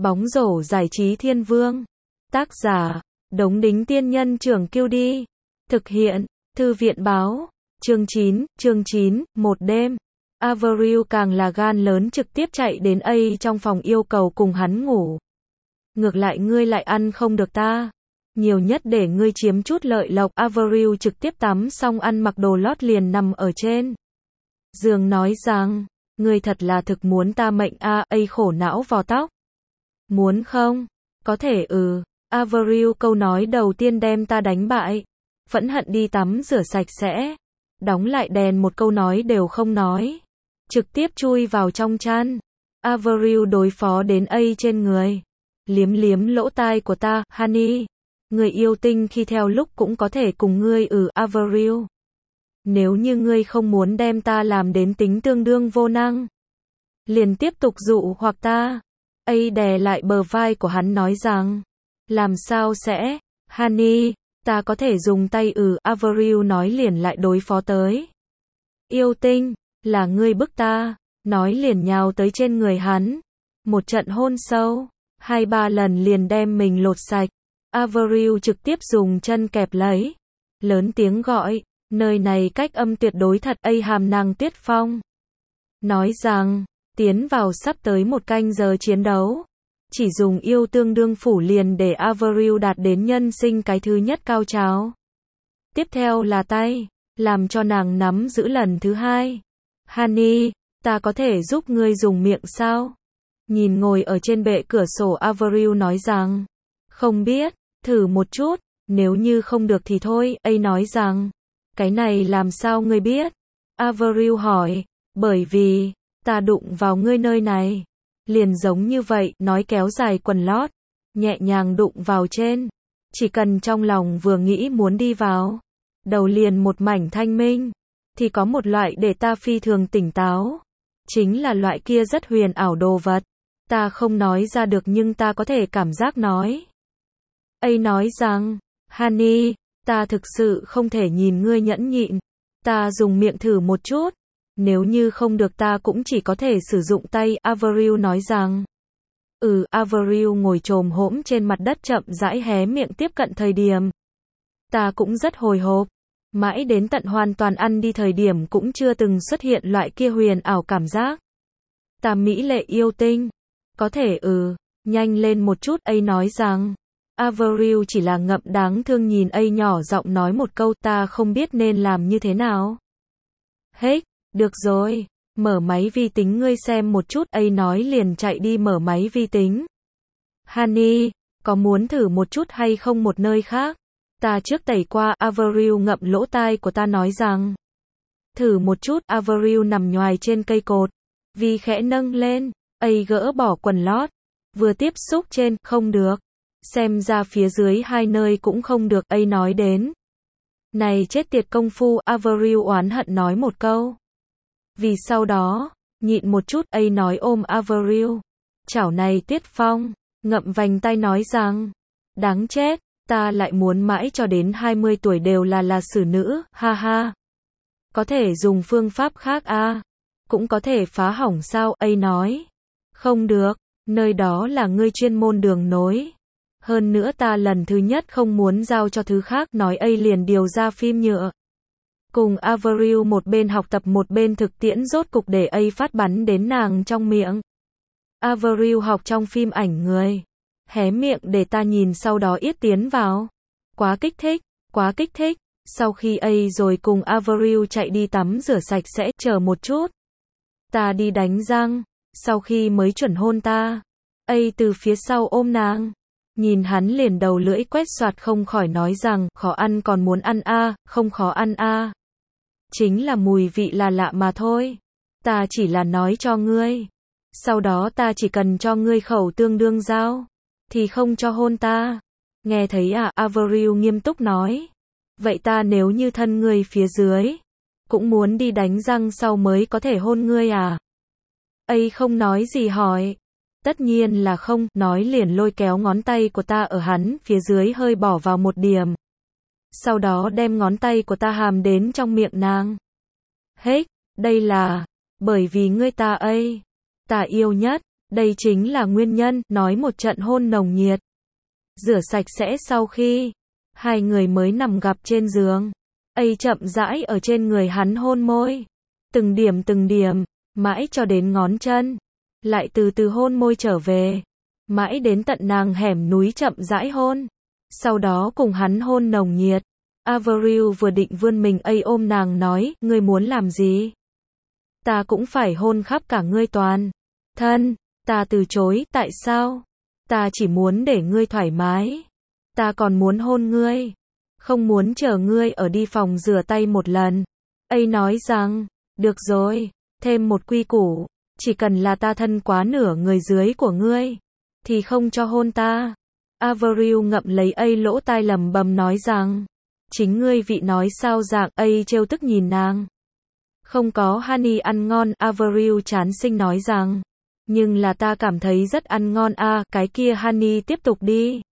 Bóng rổ giải trí thiên vương. Tác giả, Đống Đính Tiên Nhân Trưởng Kiêu Đi. Thực hiện, Thư viện báo. Chương 9, một đêm. Avril càng là gan lớn trực tiếp chạy đến A trong phòng yêu cầu cùng hắn ngủ. Ngược lại ngươi lại ăn không được ta. Nhiều nhất để ngươi chiếm chút lợi lộc. Avril trực tiếp tắm xong ăn mặc đồ lót liền nằm ở trên giường nói rằng, ngươi thật là thực muốn ta mệnh a. A khổ não vò tóc. Muốn không? Có thể Avril câu nói đầu tiên đem ta đánh bại. Phẫn hận đi tắm rửa sạch sẽ. Đóng lại đèn một câu nói đều không nói. Trực tiếp chui vào trong chăn. Avril đối phó đến A trên người. Liếm liếm lỗ tai của ta, honey. Người yêu tinh khi theo lúc cũng có thể cùng ngươi Avril. Nếu như ngươi không muốn đem ta làm đến tính tương đương vô năng. Liền tiếp tục dụ hoặc ta. A đè lại bờ vai của hắn nói rằng. Làm sao sẽ, honey, ta có thể dùng tay Avril nói liền lại đối phó tới. Yêu tinh, là ngươi bức ta, nói liền nhào tới trên người hắn. Một trận hôn sâu, 2-3 lần liền đem mình lột sạch. Avril trực tiếp dùng chân kẹp lấy. Lớn tiếng gọi, nơi này cách âm tuyệt đối thật. A hàm nàng Tuyết Phong. Nói rằng, tiến vào sắp tới 1 canh giờ chiến đấu. Chỉ dùng yêu tương đương phủ liền để Avril đạt đến nhân sinh cái thứ nhất cao trào. Tiếp theo là tay, làm cho nàng nắm giữ lần thứ 2. Honey, ta có thể giúp ngươi dùng miệng sao? Nhìn ngồi ở trên bệ cửa sổ Avril nói rằng, không biết, thử một chút, nếu như không được thì thôi. A nói rằng, cái này làm sao ngươi biết? Avril hỏi, bởi vì, ta đụng vào ngươi nơi này. Liền giống như vậy, nói kéo dài quần lót, nhẹ nhàng đụng vào trên. Chỉ cần trong lòng vừa nghĩ muốn đi vào, đầu liền một mảnh thanh minh, thì có một loại để ta phi thường tỉnh táo. Chính là loại kia rất huyền ảo đồ vật. Ta không nói ra được nhưng ta có thể cảm giác nói. A nói rằng, honey, ta thực sự không thể nhìn ngươi nhẫn nhịn. Ta dùng miệng thử một chút. Nếu như không được ta cũng chỉ có thể sử dụng tay. Avril nói rằng. Avril ngồi chồm hổm trên mặt đất chậm rãi hé miệng tiếp cận thời điểm. Ta cũng rất hồi hộp. Mãi đến tận hoàn toàn ăn đi thời điểm cũng chưa từng xuất hiện loại kia huyền ảo cảm giác. Ta mỹ lệ yêu tinh. Có thể nhanh lên một chút. A nói rằng. Avril chỉ là ngậm đáng thương nhìn A nhỏ giọng nói một câu ta không biết nên làm như thế nào. Hết. Được rồi, mở máy vi tính ngươi xem một chút. A nói liền chạy đi mở máy vi tính. Honey, có muốn thử một chút hay không một nơi khác? Ta trước tẩy qua. Avril ngậm lỗ tai của ta nói rằng. Thử một chút. Avril nằm nhoài trên cây cột. Vi khẽ nâng lên. A gỡ bỏ quần lót. Vừa tiếp xúc trên, không được. Xem ra phía dưới 2 nơi cũng không được. A nói đến. Này chết tiệt công phu. Avril oán hận nói một câu. Vì sau đó, nhịn một chút. A nói ôm Avril. Chảo này Tuyết Phong, ngậm vành tay nói rằng, đáng chết, ta lại muốn mãi cho đến 20 tuổi đều là xử nữ, ha ha. Có thể dùng phương pháp khác cũng có thể phá hỏng sao? A nói, không được, nơi đó là ngươi chuyên môn đường nối. Hơn nữa ta lần thứ nhất không muốn giao cho thứ khác. Nói A liền điều ra phim nhựa. Cùng Avril một bên học tập một bên thực tiễn rốt cục để A phát bắn đến nàng trong miệng. Avril học trong phim ảnh người. Hé miệng để ta nhìn sau đó yết tiến vào. Quá kích thích, quá kích thích. Sau khi A rồi cùng Avril chạy đi tắm rửa sạch sẽ, chờ một chút. Ta đi đánh răng. Sau khi mới chuẩn hôn ta. A từ phía sau ôm nàng. Nhìn hắn liền đầu lưỡi quét soạt không khỏi nói rằng, khó ăn còn muốn ăn không khó ăn Chính là mùi vị là lạ mà thôi. Ta chỉ là nói cho ngươi. Sau đó ta chỉ cần cho ngươi khẩu tương đương giao. Thì không cho hôn ta. Nghe thấy Avril nghiêm túc nói. Vậy ta nếu như thân ngươi phía dưới. Cũng muốn đi đánh răng sau mới có thể hôn ngươi A không nói gì hỏi. Tất nhiên là không. Nói liền lôi kéo ngón tay của ta ở hắn phía dưới hơi bỏ vào một điểm. Sau đó đem ngón tay của ta hàm đến trong miệng nàng. Hết, đây là, bởi vì ngươi ta ta yêu nhất, Đây chính là nguyên nhân, nói một trận hôn nồng nhiệt. Rửa sạch sẽ sau khi hai người mới nằm gặp trên giường. Ấy chậm rãi ở trên người hắn hôn môi. Từng điểm, mãi cho đến ngón chân. Lại từ từ hôn môi trở về. Mãi đến tận nàng hẻm núi chậm rãi hôn. Sau đó cùng hắn hôn nồng nhiệt. Avril vừa định vươn mình ấy ôm nàng nói, ngươi muốn làm gì? Ta cũng phải hôn khắp cả ngươi toàn thân. Ta từ chối, tại sao? Ta chỉ muốn để ngươi thoải mái. Ta còn muốn hôn ngươi. Không muốn chờ ngươi ở đi phòng rửa tay một lần. Ấy nói rằng, được rồi, thêm một quy củ. Chỉ cần là ta thân quá nửa người dưới của ngươi, thì không cho hôn ta. Avril ngậm lấy ấy lỗ tai lẩm bẩm nói rằng, chính ngươi vị nói sao dạng, ấy trêu tức nhìn nàng. Không có honey ăn ngon, Avril chán sinh nói rằng, nhưng là ta cảm thấy rất ăn ngon a, cái kia honey tiếp tục đi.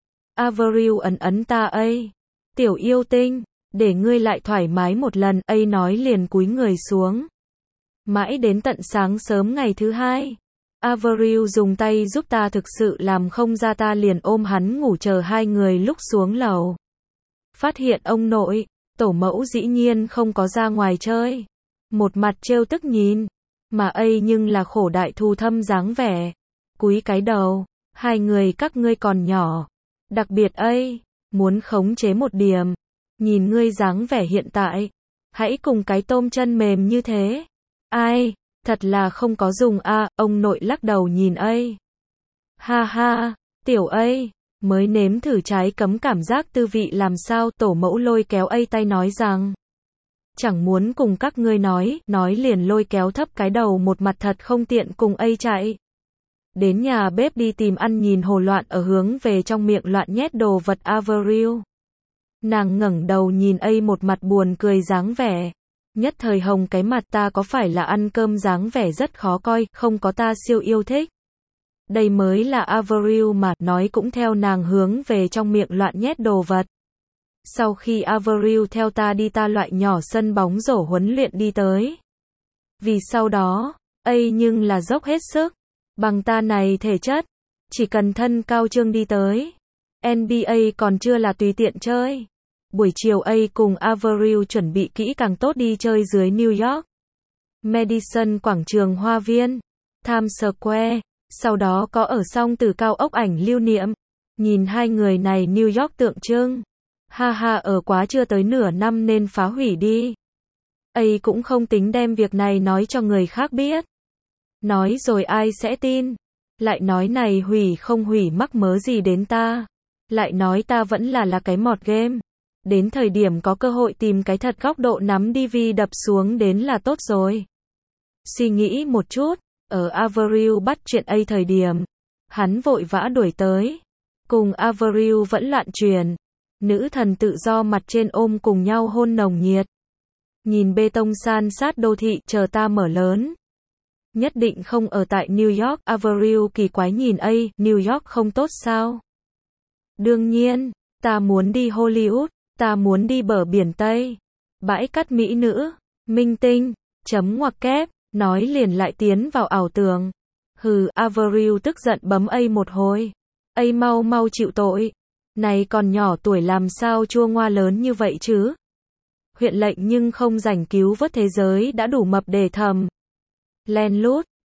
Avril ấn ta ấy. Tiểu yêu tinh, để ngươi lại thoải mái một lần, ấy nói liền cúi người xuống. Mãi đến tận sáng sớm ngày thứ hai, Avril dùng tay giúp ta thực sự làm không ra, ta liền ôm hắn ngủ chờ hai người lúc xuống lầu. Phát hiện ông nội, tổ mẫu dĩ nhiên không có ra ngoài chơi. Một mặt trêu tức nhìn, mà ấy nhưng là khổ đại thù thâm dáng vẻ. Cúi cái đầu, hai người các ngươi còn nhỏ. Đặc biệt ấy, muốn khống chế một điểm. Nhìn ngươi dáng vẻ hiện tại, hãy cùng cái tôm chân mềm như thế. Ai, thật là không có dùng a, ông nội lắc đầu nhìn ấy. Ha ha, tiểu ấy, mới nếm thử trái cấm cảm giác tư vị làm sao, tổ mẫu lôi kéo ấy tay nói rằng. Chẳng muốn cùng các ngươi nói liền lôi kéo thấp cái đầu một mặt thật không tiện cùng ấy chạy. Đến nhà bếp đi tìm ăn nhìn hồ loạn ở hướng về trong miệng loạn nhét đồ vật Avril. Nàng ngẩng đầu nhìn ấy một mặt buồn cười dáng vẻ. Nhất thời hồng cái mặt, ta có phải là ăn cơm dáng vẻ rất khó coi, không có ta siêu yêu thích. Đây mới là Avril mà, nói cũng theo nàng hướng về trong miệng loạn nhét đồ vật. Sau khi Avril theo ta đi ta loại nhỏ sân bóng rổ huấn luyện đi tới. Vì sau đó, ấy nhưng là dốc hết sức. Bằng ta này thể chất, chỉ cần thân cao trương đi tới. NBA còn chưa là tùy tiện chơi. Buổi chiều ấy cùng Avril chuẩn bị kỹ càng tốt đi chơi dưới New York. Madison quảng trường Hoa viên, Times Square, sau đó có ở song từ cao ốc ảnh lưu niệm. Nhìn hai người này New York tượng trưng. Ha ha, ở quá chưa tới nửa năm nên phá hủy đi. Ấy cũng không tính đem việc này nói cho người khác biết. Nói rồi ai sẽ tin. Lại nói này hủy không hủy mắc mớ gì đến ta. Lại nói ta vẫn là cái mọt game. Đến thời điểm có cơ hội tìm cái thật góc độ nắm DV đập xuống đến là tốt rồi. Suy nghĩ một chút, ở Avril bắt chuyện ấy thời điểm, hắn vội vã đuổi tới. Cùng Avril vẫn loạn truyền. Nữ thần tự do mặt trên ôm cùng nhau hôn nồng nhiệt. Nhìn bê tông san sát đô thị, chờ ta mở lớn. Nhất định không ở tại New York, Avril kỳ quái nhìn ấy, New York không tốt sao? Đương nhiên, ta muốn đi Hollywood, ta muốn đi bờ biển Tây, bãi cát mỹ nữ, minh tinh, chấm ngoặc kép, nói liền lại tiến vào ảo tưởng. Hừ, Avril tức giận bấm ấy một hồi. Ấy mau chịu tội. Này còn nhỏ tuổi làm sao chua ngoa lớn như vậy chứ? Huyện lệnh nhưng không rảnh cứu vớt thế giới đã đủ mập để thầm. Len lút,